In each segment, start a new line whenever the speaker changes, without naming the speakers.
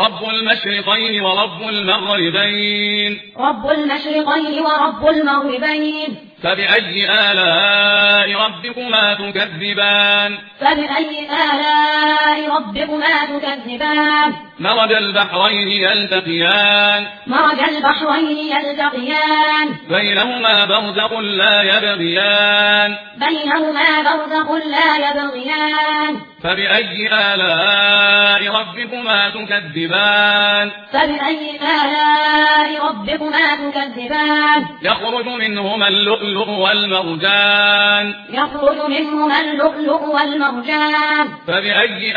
رب المشرقين ورب المغربين
رب المشرقين ورب المغربين
فبأي آلاء ربكما تكذبان
فبأي آلاء ربكما تكذبان
مرج البحرين يلتقيان
مرج البحرين يلتقيان
بينهما برزخ لا يبغيان
بينهما برزخ لا يبغيان
فبأي آلاء ربكما تكذبان
فبأي آلاء ربكما تكذبان
يخرج منهما اللؤلؤ والمرجان
يخرج منهما اللؤلؤ والمرجان
فبأي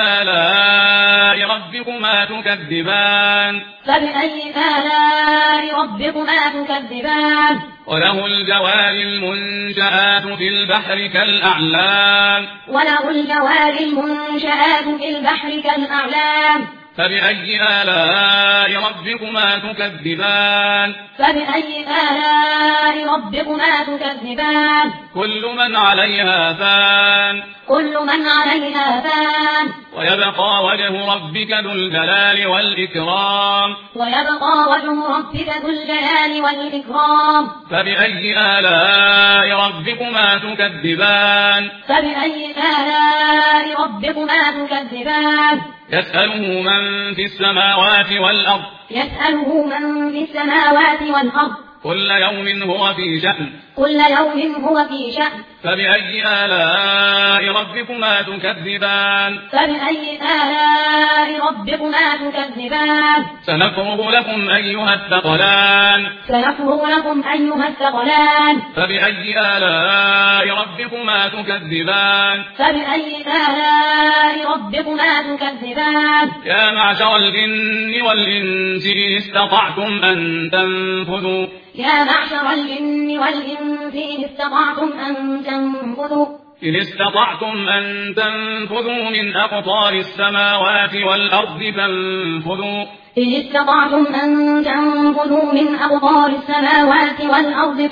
آلاء ربكما تكذبان
فبأي آلاء ربكما تكذبان
وله الجوار المنشآت في البحر كالأعلام
وله الجوار المنشآت في البحر كالأعلام
فبأي آلاء ربكما تكذبان
فبأي آلاء ربكما تكذبان
كل من عليها فان
كل من عليها فان
ويبقى وجه ربك ذو الجلال والإكرام
ويبقى وجه ربك ذو الجلال والإكرام
فبأي آلاء ربكما تكذبان
فبأي آلاء ربكما تكذبان
يسأله من في السماوات والأرض
يسأله من في السماوات والأرض
كل يوم هو في شأن
كل يوم هو في شأن
فبأي آلاء ربكما تكذبان
فبأي آلاء ربكما تكذبان
سنفرغ لكم أيها الثقلان
سنفرغ لكم أيها الثقلان
فبأي آلاء ربكما تكذبان
فبأي آلاء ربكما تكذبان
يا معشر الجن والإنس إن استطعتم أن تنفذوا
يا معشر الجن والإنس إن استطعتم أن تنفذوا
إن استطعتم أن تنفذوا من أقطار السماوات والأرض فانفذوا
إن استطعتم أن تنفذوا من أقطار السماوات والأرض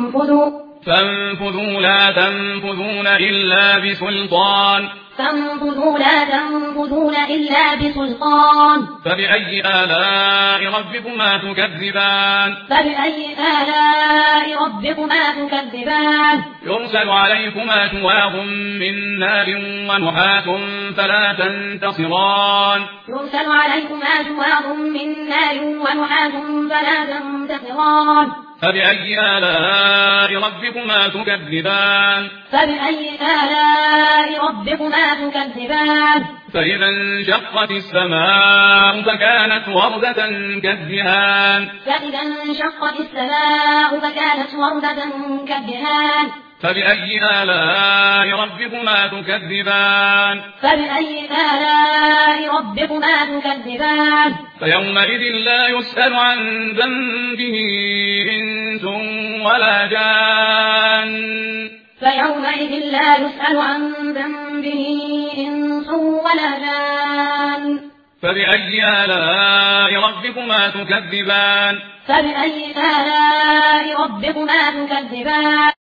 فانفذوا لا تنفذون إلا بسلطان
فانفذوا لا تنفذون إلا بسلطان
فبأي آلاء ربكما تكذبان
فبأي آلاء ربكما تكذبان
يرسل عليكما شواظ من نار ونحاس فلا تنتصران
يرسل عليكما شواظ من نار ونحاس فلا تنتصران
فبأي آلاء ربكما تكذبان
فبأي آلاء ربكما تكذبان
فإذا انشقت السماء فكانت وردة كالدهان
فإذا انشقت السماء فكانت وردة كالدهان
فبأي آلاء ربكما تكذبان
فبأي آلاء ربكما تكذبان
فيومئذ لا يسأل عن ذنبه إنس ولا جان
فيومئذ لا يسأل عن ذنبه إنس ولا جان
فبأي آلاء ربكما تكذبان
فبأي آلاء ربكما تكذبان